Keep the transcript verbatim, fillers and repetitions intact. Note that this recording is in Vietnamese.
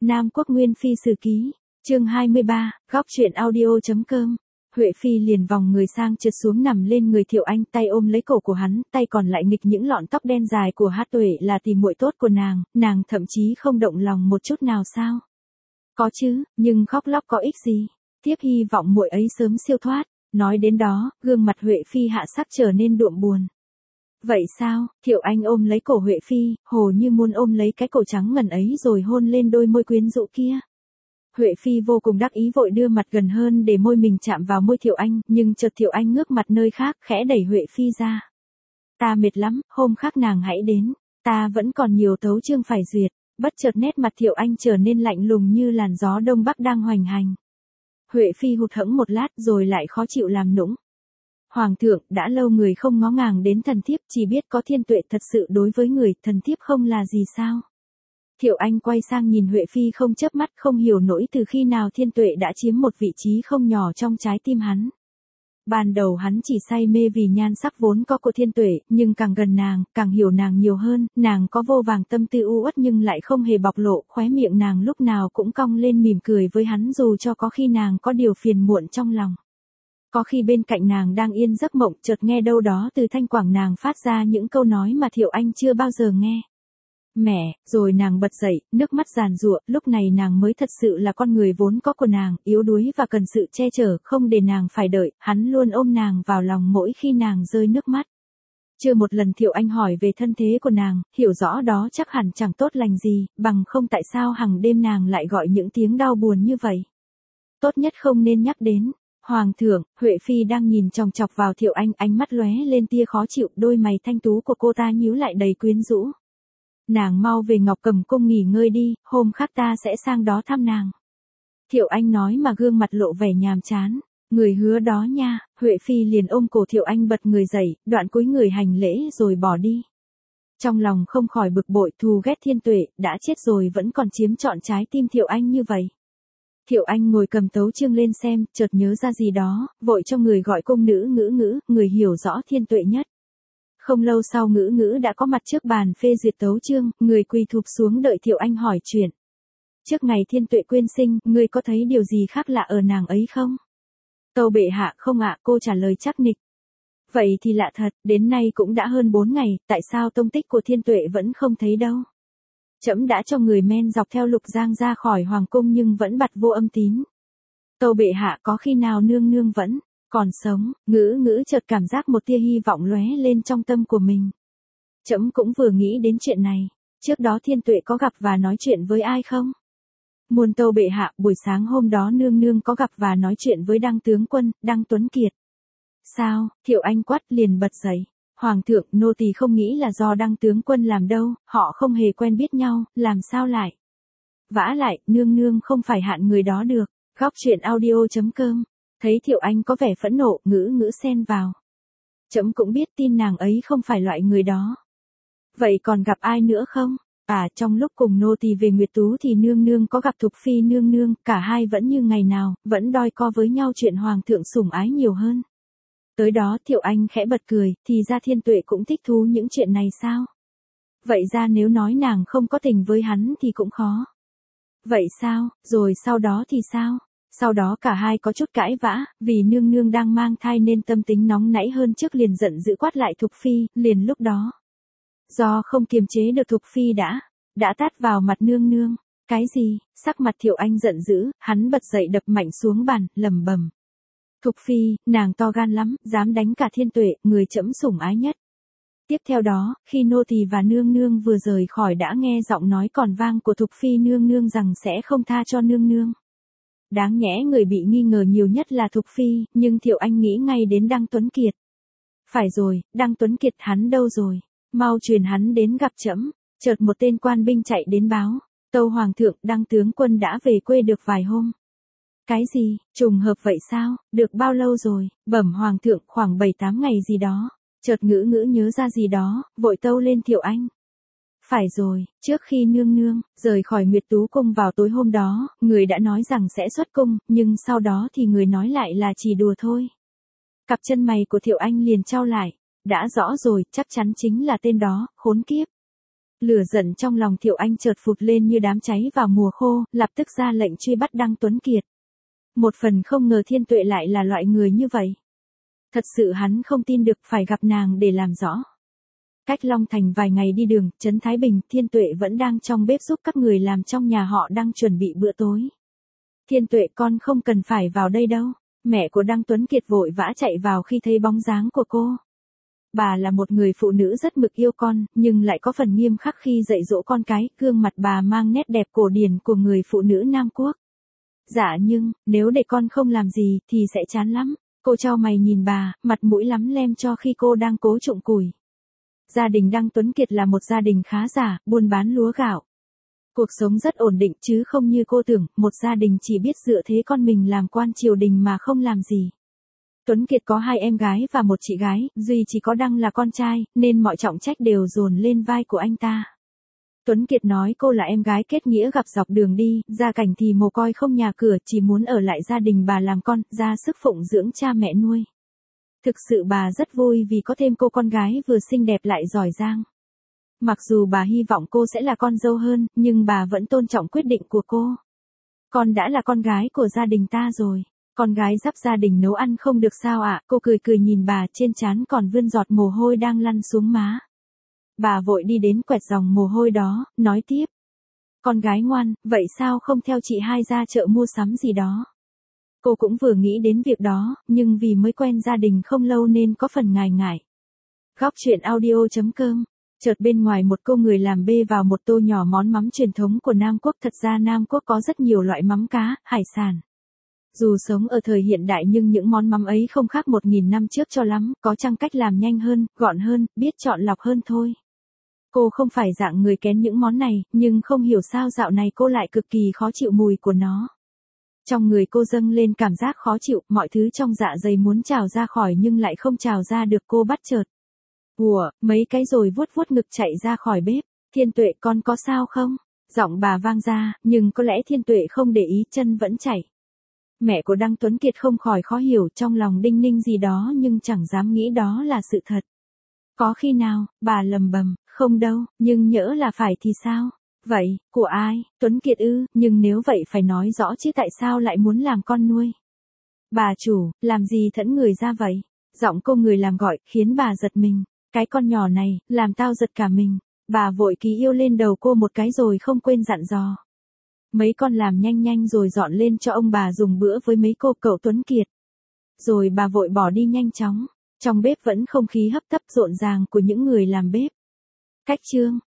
Nam Quốc Nguyên Phi Sử Ký, chương hai mươi ba, góc truyện audio.com. Huệ Phi liền vòng người sang trượt xuống nằm lên người Thiệu Anh, tay ôm lấy cổ của hắn, tay còn lại nghịch những lọn tóc đen dài của Hát Tuệ là tỷ muội tốt của nàng, nàng thậm chí không động lòng một chút nào sao? Có chứ, nhưng khóc lóc có ích gì? Tiếp hy vọng muội ấy sớm siêu thoát. Nói đến đó, gương mặt Huệ Phi hạ sắc trở nên đượm buồn. Vậy sao? Thiệu Anh ôm lấy cổ Huệ Phi, hồ như muốn ôm lấy cái cổ trắng ngần ấy rồi hôn lên đôi môi quyến rũ kia. Huệ Phi vô cùng đắc ý vội đưa mặt gần hơn để môi mình chạm vào môi Thiệu Anh, nhưng chợt Thiệu Anh ngước mặt nơi khác, khẽ đẩy Huệ Phi ra. Ta mệt lắm, hôm khác nàng hãy đến, ta vẫn còn nhiều tấu chương phải duyệt. Bất chợt nét mặt Thiệu Anh trở nên lạnh lùng như làn gió đông bắc đang hoành hành. Huệ Phi hụt hẫng một lát rồi lại khó chịu làm nũng. Hoàng thượng, đã lâu người không ngó ngàng đến thần thiếp, chỉ biết có thiên tuệ thật sự đối với người, thần thiếp không là gì sao? Thiệu Anh quay sang nhìn Huệ Phi không chớp mắt, không hiểu nổi từ khi nào thiên tuệ đã chiếm một vị trí không nhỏ trong trái tim hắn. Ban đầu hắn chỉ say mê vì nhan sắc vốn có của thiên tuệ, nhưng càng gần nàng, càng hiểu nàng nhiều hơn, nàng có vô vàng tâm tư u uất nhưng lại không hề bộc lộ, khóe miệng nàng lúc nào cũng cong lên mỉm cười với hắn dù cho có khi nàng có điều phiền muộn trong lòng. Có khi bên cạnh nàng đang yên giấc mộng, chợt nghe đâu đó từ thanh quảng nàng phát ra những câu nói mà Thiệu Anh chưa bao giờ nghe. Mẹ, rồi nàng bật dậy, nước mắt giàn giụa, lúc này nàng mới thật sự là con người vốn có của nàng, yếu đuối và cần sự che chở, không để nàng phải đợi, hắn luôn ôm nàng vào lòng mỗi khi nàng rơi nước mắt. Chưa một lần Thiệu Anh hỏi về thân thế của nàng, hiểu rõ đó chắc hẳn chẳng tốt lành gì, bằng không tại sao hàng đêm nàng lại gọi những tiếng đau buồn như vậy. Tốt nhất không nên nhắc đến. Hoàng thượng, Huệ Phi đang nhìn chòng chọc vào Thiệu Anh, ánh mắt lóe lên tia khó chịu, đôi mày thanh tú của cô ta nhíu lại đầy quyến rũ. Nàng mau về Ngọc Cầm Cung nghỉ ngơi đi, hôm khác ta sẽ sang đó thăm nàng. Thiệu Anh nói mà gương mặt lộ vẻ nhàm chán. Người hứa đó nha. Huệ Phi liền ôm cổ Thiệu Anh bật người dậy, đoạn cúi người hành lễ rồi bỏ đi. Trong lòng không khỏi bực bội, thù ghét thiên tuệ, đã chết rồi vẫn còn chiếm trọn trái tim Thiệu Anh như vậy. Thiệu Anh ngồi cầm tấu chương lên xem, chợt nhớ ra gì đó, vội cho người gọi cung nữ Ngữ Ngữ, người hiểu rõ thiên tuệ nhất. Không lâu sau Ngữ Ngữ đã có mặt trước bàn phê duyệt tấu chương, người quỳ thụp xuống đợi Thiệu Anh hỏi chuyện. Trước ngày thiên tuệ quyên sinh, ngươi có thấy điều gì khác lạ ở nàng ấy không? Tâu bệ hạ không ạ, cô trả lời chắc nịch. Vậy thì lạ thật, đến nay cũng đã hơn bốn ngày, tại sao tông tích của thiên tuệ vẫn không thấy đâu? Trẫm đã cho người men dọc theo Lục Giang ra khỏi hoàng cung nhưng vẫn bặt vô âm tín. Tâu bệ hạ có khi nào nương nương vẫn còn sống? Ngữ Ngữ chợt cảm giác một tia hy vọng lóe lên trong tâm của mình. Trẫm cũng vừa nghĩ đến chuyện này, trước đó thiên tuệ có gặp và nói chuyện với ai không? Muôn tâu bệ hạ, buổi sáng hôm đó nương nương có gặp và nói chuyện với Đăng tướng quân, Đăng Tuấn Kiệt. Sao? Thiệu Anh quát liền bật dậy. Hoàng thượng, nô tỳ không nghĩ là do Đăng tướng quân làm đâu, họ không hề quen biết nhau, làm sao lại? Vả lại, nương nương không phải hạn người đó được. Góc truyện audio.com. Thấy Thiệu Anh có vẻ phẫn nộ, Ngữ Ngữ xen vào. Trẫm cũng biết tin nàng ấy không phải loại người đó. Vậy còn gặp ai nữa không? À, trong lúc cùng nô tỳ về Nguyệt Tú thì nương nương có gặp Thục Phi nương nương, cả hai vẫn như ngày nào, vẫn đôi co với nhau chuyện hoàng thượng sủng ái nhiều hơn. Tới đó Thiệu Anh khẽ bật cười, thì ra thiên tuệ cũng thích thú những chuyện này sao? Vậy ra nếu nói nàng không có tình với hắn thì cũng khó. Vậy sao, rồi sau đó thì sao? Sau đó cả hai có chút cãi vã, vì nương nương đang mang thai nên tâm tính nóng nảy hơn trước liền giận dữ quát lại Thục Phi, liền lúc đó. Do không kiềm chế được Thục Phi đã, đã tát vào mặt nương nương. Cái gì? Sắc mặt Thiệu Anh giận dữ, hắn bật dậy đập mạnh xuống bàn, lẩm bẩm. Thục Phi, nàng to gan lắm, dám đánh cả thiên tuệ, người trẫm sủng ái nhất. Tiếp theo đó, khi nô tỳ và nương nương vừa rời khỏi đã nghe giọng nói còn vang của Thục Phi nương nương rằng sẽ không tha cho nương nương. Đáng nhẽ người bị nghi ngờ nhiều nhất là Thục Phi, nhưng Thiệu Anh nghĩ ngay đến Đăng Tuấn Kiệt. Phải rồi, Đăng Tuấn Kiệt hắn đâu rồi? Mau truyền hắn đến gặp trẫm. Chợt một tên quan binh chạy đến báo, tâu hoàng thượng, Đăng tướng quân đã về quê được vài hôm. Cái gì? Trùng hợp vậy sao? Được bao lâu rồi? Bẩm hoàng thượng, khoảng bảy tám ngày gì đó. Chợt Ngữ Ngữ nhớ ra gì đó, vội tâu lên Thiệu Anh. Phải rồi, trước khi nương nương rời khỏi Nguyệt Tú cung vào tối hôm đó, người đã nói rằng sẽ xuất cung, nhưng sau đó thì người nói lại là chỉ đùa thôi. Cặp chân mày của Thiệu Anh liền chau lại. Đã rõ rồi, chắc chắn chính là tên đó, khốn kiếp. Lửa giận trong lòng Thiệu Anh chợt phụt lên như đám cháy vào mùa khô, lập tức ra lệnh truy bắt Đăng Tuấn Kiệt. Một phần không ngờ Thiên Tuệ lại là loại người như vậy. Thật sự hắn không tin được, phải gặp nàng để làm rõ. Cách Long Thành vài ngày đi đường, trấn Thái Bình, Thiên Tuệ vẫn đang trong bếp giúp các người làm trong nhà họ đang chuẩn bị bữa tối. Thiên Tuệ, con không cần phải vào đây đâu. Mẹ của Đăng Tuấn Kiệt vội vã chạy vào khi thấy bóng dáng của cô. Bà là một người phụ nữ rất mực yêu con, nhưng lại có phần nghiêm khắc khi dạy dỗ con cái, gương mặt bà mang nét đẹp cổ điển của người phụ nữ Nam Quốc. Dạ nhưng, nếu để con không làm gì thì sẽ chán lắm. Cô chau mày nhìn bà, mặt mũi lắm lem cho khi cô đang cố trụng củi. Gia đình Đăng Tuấn Kiệt là một gia đình khá giả, buôn bán lúa gạo. Cuộc sống rất ổn định chứ không như cô tưởng, một gia đình chỉ biết dựa thế con mình làm quan triều đình mà không làm gì. Tuấn Kiệt có hai em gái và một chị gái, duy chỉ có Đăng là con trai, nên mọi trọng trách đều dồn lên vai của anh ta. Tuấn Kiệt nói cô là em gái kết nghĩa gặp dọc đường đi, gia cảnh thì mồ côi không nhà cửa, chỉ muốn ở lại gia đình bà làm con, ra sức phụng dưỡng cha mẹ nuôi. Thực sự bà rất vui vì có thêm cô con gái vừa xinh đẹp lại giỏi giang. Mặc dù bà hy vọng cô sẽ là con dâu hơn, nhưng bà vẫn tôn trọng quyết định của cô. Con đã là con gái của gia đình ta rồi. Con gái dắp gia đình nấu ăn không được sao ạ? Cô cười cười nhìn bà, trên trán còn vươn giọt mồ hôi đang lăn xuống má. Bà vội đi đến quẹt dòng mồ hôi đó, nói tiếp. Con gái ngoan, vậy sao không theo chị hai ra chợ mua sắm gì đó? Cô cũng vừa nghĩ đến việc đó, nhưng vì mới quen gia đình không lâu nên có phần ngại ngại. Góc truyện audio chấm com. Chợt bên ngoài một cô người làm bê vào một tô nhỏ món mắm truyền thống của Nam Quốc. Thật ra Nam Quốc có rất nhiều loại mắm cá, hải sản. Dù sống ở thời hiện đại nhưng những món mắm ấy không khác một nghìn năm trước cho lắm, có chăng cách làm nhanh hơn, gọn hơn, biết chọn lọc hơn thôi. Cô không phải dạng người kén những món này, nhưng không hiểu sao dạo này cô lại cực kỳ khó chịu mùi của nó. Trong người cô dâng lên cảm giác khó chịu, mọi thứ trong dạ dày muốn trào ra khỏi nhưng lại không trào ra được, cô bắt chợt. Ủa, mấy cái rồi vuốt vuốt ngực chạy ra khỏi bếp. Thiên Tuệ, con có sao không? Giọng bà vang ra, nhưng có lẽ Thiên Tuệ không để ý, chân vẫn chảy. Mẹ của Đăng Tuấn Kiệt không khỏi khó hiểu, trong lòng đinh ninh gì đó nhưng chẳng dám nghĩ đó là sự thật. Có khi nào, bà lầm bầm, không đâu, nhưng nhỡ là phải thì sao? Vậy, của ai? Tuấn Kiệt ư, nhưng nếu vậy phải nói rõ chứ tại sao lại muốn làm con nuôi? Bà chủ, làm gì thẫn người ra vậy? Giọng cô người làm gọi, khiến bà giật mình. Cái con nhỏ này, làm tao giật cả mình. Bà vội ký yêu lên đầu cô một cái rồi không quên dặn dò. Mấy con làm nhanh nhanh rồi dọn lên cho ông bà dùng bữa với mấy cô cậu Tuấn Kiệt. Rồi bà vội bỏ đi nhanh chóng. Trong bếp vẫn không khí hấp tấp rộn ràng của những người làm bếp. Cách chương.